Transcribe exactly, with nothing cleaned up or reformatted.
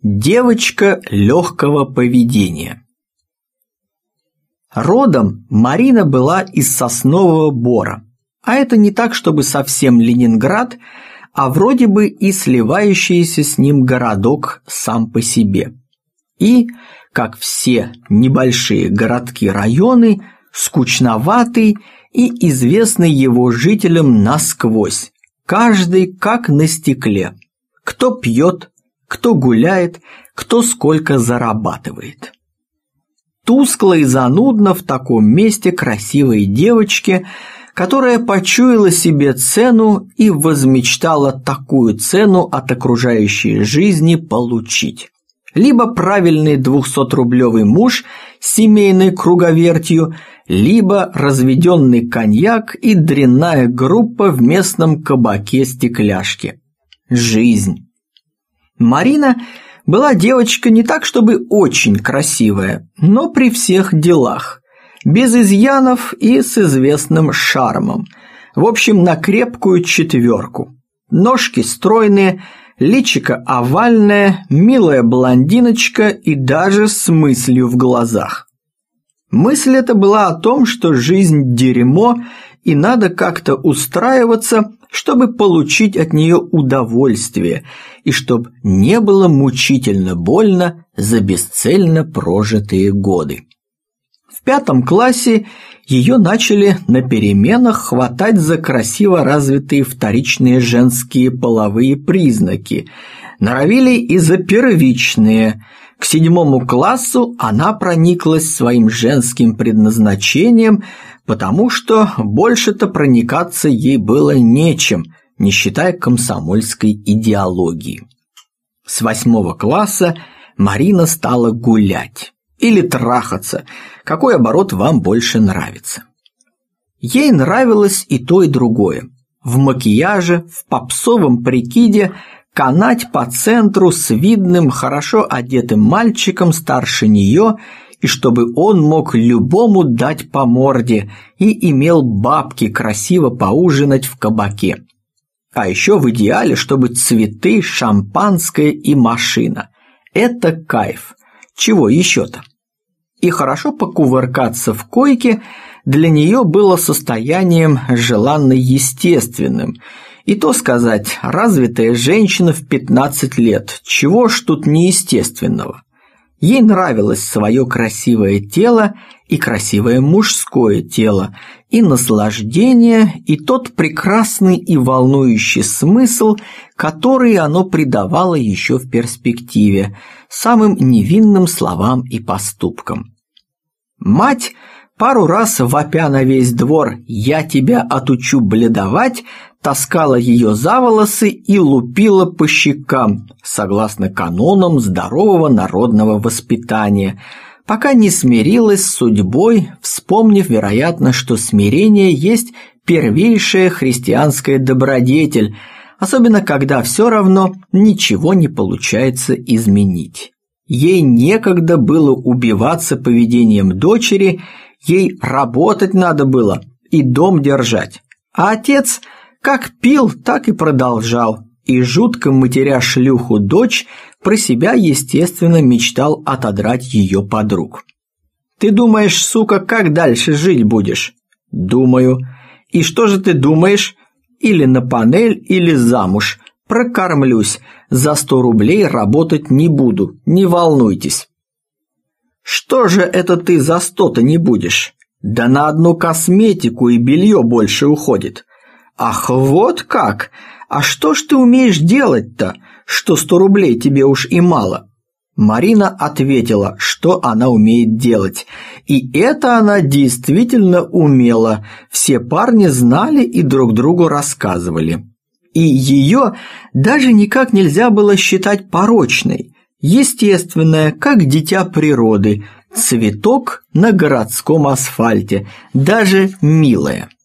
Девочка легкого поведения. Родом Марина была из Соснового Бора, а это не так, чтобы совсем Ленинград, а вроде бы и сливающийся с ним городок сам по себе. И, как все небольшие городки-районы, скучноватый и известный его жителям насквозь, каждый как на стекле, кто пьет, кто гуляет, кто сколько зарабатывает. Тускло и занудно в таком месте красивой девочке, которая почуяла себе цену и возмечтала такую цену от окружающей жизни получить. Либо правильный двухсотрублевый муж с семейной круговертью, либо разведенный коньяк и дрянная группа в местном кабаке-стекляшке. Жизнь. Марина была девочка не так, чтобы очень красивая, но при всех делах, без изъянов и с известным шармом. В общем, на крепкую четверку. Ножки стройные, личико овальное, милая блондиночка и даже с мыслью в глазах. Мысль эта была о том, что жизнь дерьмо и надо как-то устраиваться, чтобы получить от нее удовольствие и чтобы не было мучительно больно за бесцельно прожитые годы. В пятом классе ее начали на переменах хватать за красиво развитые вторичные женские половые признаки, норовили и за первичные. К седьмому классу она прониклась своим женским предназначением, потому что больше-то проникаться ей было нечем, не считая комсомольской идеологии. С восьмого класса Марина стала гулять или трахаться, какой оборот вам больше нравится. Ей нравилось и то, и другое. В макияже, в попсовом прикиде канать по центру с видным, хорошо одетым мальчиком старше нее, и чтобы он мог любому дать по морде и имел бабки красиво поужинать в кабаке. А еще в идеале, чтобы цветы, шампанское и машина. Это кайф. Чего еще-то? И хорошо покувыркаться в койке для нее было состоянием желанно естественным. И то сказать, развитая женщина в пятнадцать лет, чего ж тут неестественного? Ей нравилось свое красивое тело и красивое мужское тело, и наслаждение, и тот прекрасный и волнующий смысл, который оно придавало еще в перспективе, самым невинным словам и поступкам. Мать, пару раз вопя на весь двор «Я тебя отучу бледовать», таскала ее за волосы и лупила по щекам, согласно канонам здорового народного воспитания, пока не смирилась с судьбой, вспомнив, вероятно, что смирение есть первейшая христианская добродетель, особенно когда все равно ничего не получается изменить. Ей некогда было убиваться поведением дочери, ей работать надо было и дом держать, а отец – как пил, так и продолжал, и, жутко матеря шлюху дочь, про себя, естественно, мечтал отодрать ее подруг. «Ты думаешь, сука, как дальше жить будешь?» «Думаю». «И что же ты думаешь?» «Или на панель, или замуж. Прокормлюсь. За сто рублей работать не буду, не волнуйтесь». «Что же это ты за сто-то не будешь?» «Да на одну косметику и белье больше уходит». «Ах, вот как! А что ж ты умеешь делать-то, что сто рублей тебе уж и мало?» Марина ответила, что она умеет делать. И это она действительно умела. Все парни знали и друг другу рассказывали. И ее даже никак нельзя было считать порочной. Естественная, как дитя природы, цветок на городском асфальте, даже милая.